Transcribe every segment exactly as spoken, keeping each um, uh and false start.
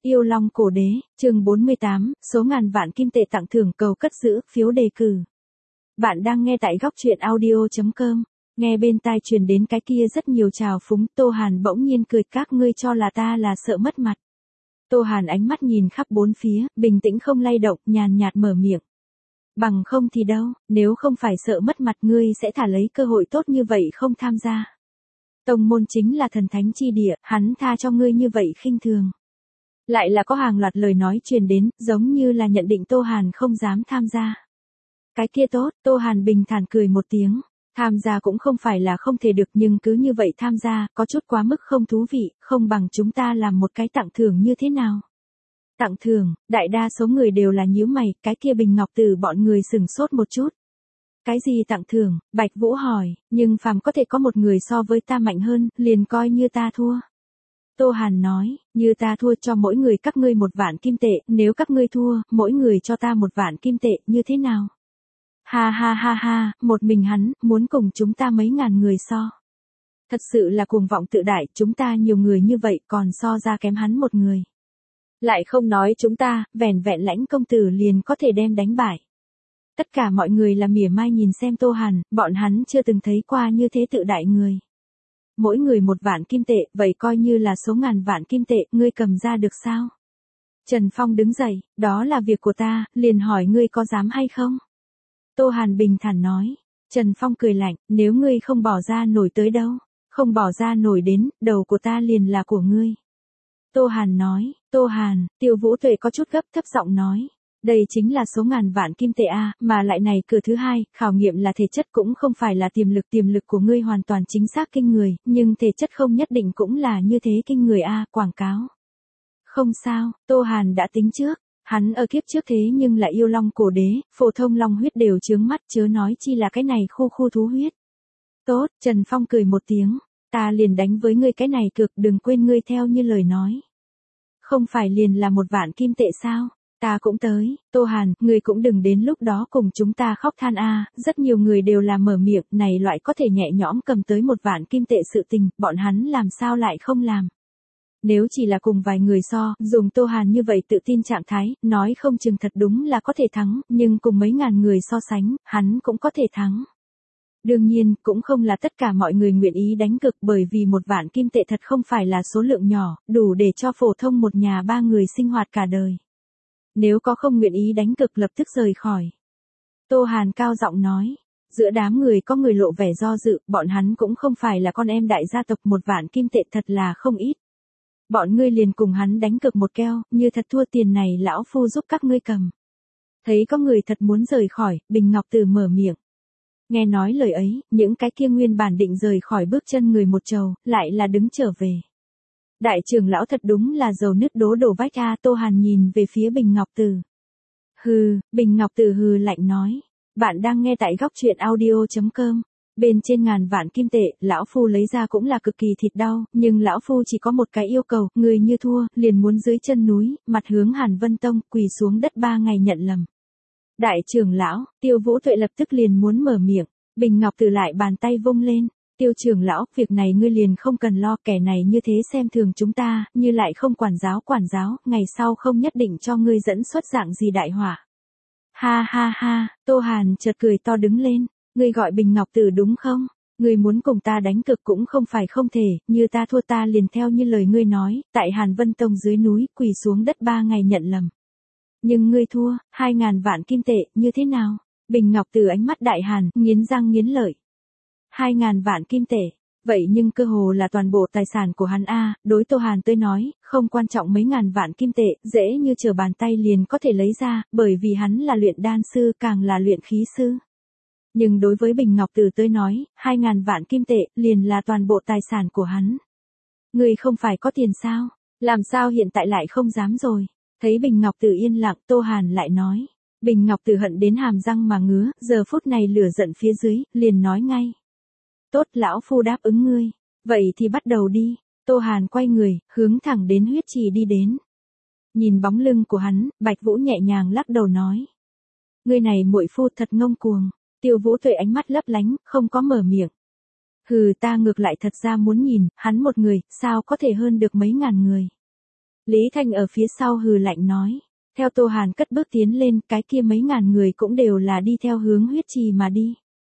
Yêu Long Cổ Đế, chương bốn mươi tám, số ngàn vạn kim tệ tặng thưởng cầu cất giữ, phiếu đề cử. Bạn đang nghe tại góc truyện audio chấm com, nghe bên tai truyền đến cái kia rất nhiều trào phúng, Tô Hàn bỗng nhiên cười, các ngươi cho là ta là sợ mất mặt. Tô Hàn ánh mắt nhìn khắp bốn phía, bình tĩnh không lay động, nhàn nhạt mở miệng. Bằng không thì đâu, nếu không phải sợ mất mặt ngươi sẽ thả lấy cơ hội tốt như vậy không tham gia. Tông môn chính là thần thánh chi địa, hắn tha cho ngươi như vậy khinh thường. Lại là có hàng loạt lời nói truyền đến, giống như là nhận định Tô Hàn không dám tham gia. Cái kia tốt, Tô Hàn bình thản cười một tiếng. Tham gia cũng không phải là không thể được, nhưng cứ như vậy tham gia, có chút quá mức không thú vị, không bằng chúng ta làm một cái tặng thưởng như thế nào. Tặng thưởng, đại đa số người đều là nhíu mày, cái kia Bình Ngọc Tử bọn người sửng sốt một chút. Cái gì tặng thưởng, Bạch Vũ hỏi, nhưng phàm có thể có một người so với ta mạnh hơn, liền coi như ta thua. Tô Hàn nói, như ta thua cho mỗi người các ngươi một vạn kim tệ, nếu các ngươi thua, mỗi người cho ta một vạn kim tệ, như thế nào? Ha ha ha ha, một mình hắn, muốn cùng chúng ta mấy ngàn người so. Thật sự là cuồng vọng tự đại, chúng ta nhiều người như vậy còn so ra kém hắn một người. Lại không nói chúng ta, vẻn vẹn Lãnh công tử liền có thể đem đánh bại. Tất cả mọi người là mỉa mai nhìn xem Tô Hàn, bọn hắn chưa từng thấy qua như thế tự đại người. Mỗi người một vạn kim tệ, vậy coi như là số ngàn vạn kim tệ, ngươi cầm ra được sao? Trần Phong đứng dậy, đó là việc của ta, liền hỏi ngươi có dám hay không? Tô Hàn bình thản nói. Trần Phong cười lạnh, nếu ngươi không bỏ ra nổi tới đâu, không bỏ ra nổi đến, đầu của ta liền là của ngươi. Tô Hàn nói, Tô Hàn, Tiêu Vũ Tuệ có chút gấp thấp giọng nói. Đây chính là số ngàn vạn kim tệ a, mà lại này cửa thứ hai, khảo nghiệm là thể chất cũng không phải là tiềm lực, tiềm lực của ngươi hoàn toàn chính xác kinh người, nhưng thể chất không nhất định cũng là như thế kinh người a, quảng cáo. Không sao, Tô Hàn đã tính trước, hắn ở kiếp trước thế nhưng là yêu long cổ đế, phổ thông long huyết đều chướng mắt, chớ nói chi là cái này khu khu thú huyết. Tốt, Trần Phong cười một tiếng, ta liền đánh với ngươi cái này cược, đừng quên ngươi theo như lời nói. Không phải liền là một vạn kim tệ sao? Ta cũng tới, Tô Hàn, ngươi cũng đừng đến lúc đó cùng chúng ta khóc than a, rất nhiều người đều là mở miệng, này loại có thể nhẹ nhõm cầm tới một vạn kim tệ sự tình, bọn hắn làm sao lại không làm. Nếu chỉ là cùng vài người so, dùng Tô Hàn như vậy tự tin trạng thái, nói không chừng thật đúng là có thể thắng, nhưng cùng mấy ngàn người so sánh, hắn cũng có thể thắng. Đương nhiên, cũng không là tất cả mọi người nguyện ý đánh cược, bởi vì một vạn kim tệ thật không phải là số lượng nhỏ, đủ để cho phổ thông một nhà ba người sinh hoạt cả đời. Nếu có không nguyện ý đánh cược lập tức rời khỏi. Tô Hàn cao giọng nói. Giữa đám người có người lộ vẻ do dự, bọn hắn cũng không phải là con em đại gia tộc, một vạn kim tệ thật là không ít. Bọn ngươi liền cùng hắn đánh cược một keo, như thật thua tiền này lão phu giúp các ngươi cầm. Thấy có người thật muốn rời khỏi, Bình Ngọc Tử mở miệng. Nghe nói lời ấy, những cái kia nguyên bản định rời khỏi bước chân người một trầu, lại là đứng trở về. Đại trưởng lão thật đúng là dầu nứt đố đổ vách a, Tô Hàn nhìn về phía Bình Ngọc Tử. Hừ, Bình Ngọc Tử hừ lạnh nói. Bạn đang nghe tại góc truyện audio chấm com. Bên trên ngàn vạn kim tệ, lão phu lấy ra cũng là cực kỳ thịt đau, nhưng lão phu chỉ có một cái yêu cầu, người như thua, liền muốn dưới chân núi, mặt hướng Hàn Vân Tông, quỳ xuống đất ba ngày nhận lầm. Đại trưởng lão, Tiêu Vũ Tuệ lập tức liền muốn mở miệng, Bình Ngọc Tử lại bàn tay vung lên. Tiêu trưởng lão, việc này ngươi liền không cần lo, kẻ này như thế xem thường chúng ta, như lại không quản giáo quản giáo, ngày sau không nhất định cho ngươi dẫn xuất dạng gì đại họa. Ha ha ha, Tô Hàn chợt cười to đứng lên, ngươi gọi Bình Ngọc Tử đúng không? Ngươi muốn cùng ta đánh cược cũng không phải không thể, như ta thua ta liền theo như lời ngươi nói, tại Hàn Vân Tông dưới núi, quỳ xuống đất ba ngày nhận lầm. Nhưng ngươi thua, hai ngàn vạn kim tệ, như thế nào? Bình Ngọc Tử ánh mắt đại hàn, nghiến răng nghiến lợi. Hai ngàn vạn kim tệ, vậy nhưng cơ hồ là toàn bộ tài sản của hắn a, đối Tô Hàn tới nói, không quan trọng mấy ngàn vạn kim tệ, dễ như trở bàn tay liền có thể lấy ra, bởi vì hắn là luyện đan sư, càng là luyện khí sư. Nhưng đối với Bình Ngọc Tử tới nói, hai ngàn vạn kim tệ, liền là toàn bộ tài sản của hắn. Người không phải có tiền sao? Làm sao hiện tại lại không dám rồi? Thấy Bình Ngọc Tử yên lặng, Tô Hàn lại nói. Bình Ngọc Tử hận đến hàm răng mà ngứa, giờ phút này lửa giận phía dưới, liền nói ngay. Tốt, lão phu đáp ứng ngươi. Vậy thì bắt đầu đi. Tô Hàn quay người, hướng thẳng đến huyết trì đi đến. Nhìn bóng lưng của hắn, Bạch Vũ nhẹ nhàng lắc đầu nói. Ngươi này muội phu thật ngông cuồng. Tiêu Vũ Tuệ ánh mắt lấp lánh, không có mở miệng. Hừ, ta ngược lại thật ra muốn nhìn, hắn một người, sao có thể hơn được mấy ngàn người. Lý Thanh ở phía sau hừ lạnh nói. Theo Tô Hàn cất bước tiến lên, cái kia mấy ngàn người cũng đều là đi theo hướng huyết trì mà đi.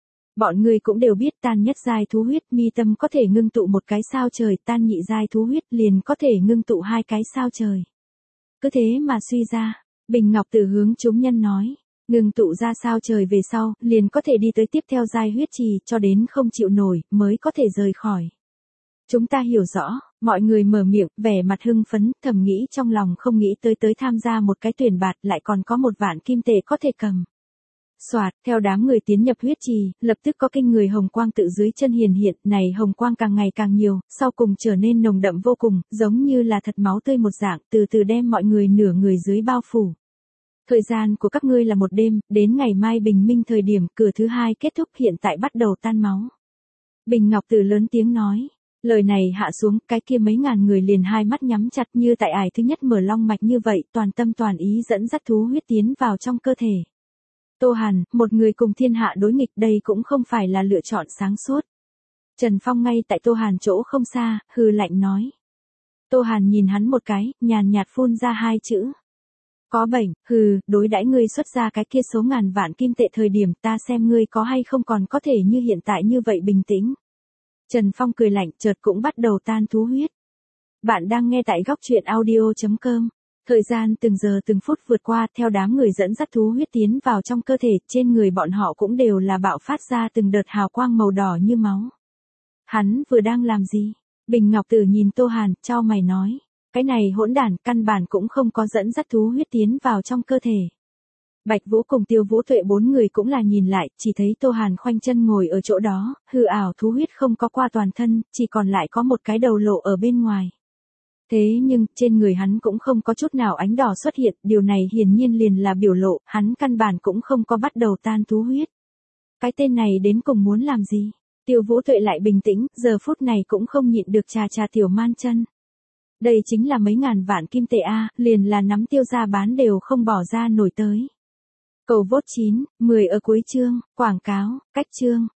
Bọn người cũng đều biết tan nhất giai thú huyết mi tâm có thể ngưng tụ một cái sao trời, tan nhị giai thú huyết liền có thể ngưng tụ hai cái sao trời. Cứ thế mà suy ra, Bình Ngọc Tử hướng chúng nhân nói, ngưng tụ ra sao trời về sau, liền có thể đi tới tiếp theo giai huyết trì, cho đến không chịu nổi, mới có thể rời khỏi. Chúng ta hiểu rõ, mọi người mở miệng, vẻ mặt hưng phấn, thầm nghĩ trong lòng không nghĩ tới tới tham gia một cái tuyển bạt lại còn có một vạn kim tệ có thể cầm. Soạt, theo đám người tiến nhập huyết trì, lập tức có kinh người hồng quang tự dưới chân hiển hiện, này hồng quang càng ngày càng nhiều, sau cùng trở nên nồng đậm vô cùng, giống như là thật máu tươi một dạng, từ từ đem mọi người nửa người dưới bao phủ. Thời gian của các ngươi là một đêm, đến ngày mai bình minh thời điểm, cửa thứ hai kết thúc hiện tại bắt đầu tan máu. Bình Ngọc Tử lớn tiếng nói. Lời này hạ xuống, cái kia mấy ngàn người liền hai mắt nhắm chặt như tại ải thứ nhất mở long mạch như vậy, toàn tâm toàn ý dẫn dắt thú huyết tiến vào trong cơ thể. Tô Hàn, một người cùng thiên hạ đối nghịch, đây cũng không phải là lựa chọn sáng suốt. Trần Phong ngay tại Tô Hàn chỗ không xa, hừ lạnh nói. Tô Hàn nhìn hắn một cái, nhàn nhạt phun ra hai chữ. Có bệnh, hừ, đối đãi ngươi xuất ra cái kia số ngàn vạn kim tệ thời điểm, ta xem ngươi có hay không còn có thể như hiện tại như vậy bình tĩnh. Trần Phong cười lạnh, chợt cũng bắt đầu tan thú huyết. Bạn đang nghe tại góc truyện audio chấm com. Thời gian từng giờ từng phút vượt qua, theo đám người dẫn dắt thú huyết tiến vào trong cơ thể, trên người bọn họ cũng đều là bạo phát ra từng đợt hào quang màu đỏ như máu. Hắn vừa đang làm gì? Bình Ngọc Tử nhìn Tô Hàn, chau mày nói. Cái này hỗn đản, căn bản cũng không có dẫn dắt thú huyết tiến vào trong cơ thể. Bạch Vũ cùng Tiêu Vũ Tuệ bốn người cũng là nhìn lại, chỉ thấy Tô Hàn khoanh chân ngồi ở chỗ đó, hư ảo thú huyết không có qua toàn thân, chỉ còn lại có một cái đầu lộ ở bên ngoài. Thế nhưng, trên người hắn cũng không có chút nào ánh đỏ xuất hiện, điều này hiển nhiên liền là biểu lộ, hắn căn bản cũng không có bắt đầu tan thú huyết. Cái tên này đến cùng muốn làm gì? Tiêu Vũ Tuệ lại bình tĩnh, giờ phút này cũng không nhịn được trà trà tiểu man chân. Đây chính là mấy ngàn vạn kim tệ a, liền là nắm Tiêu gia bán đều không bỏ ra nổi tới. Cầu vốt chín, mười ở cuối chương, quảng cáo, cách chương.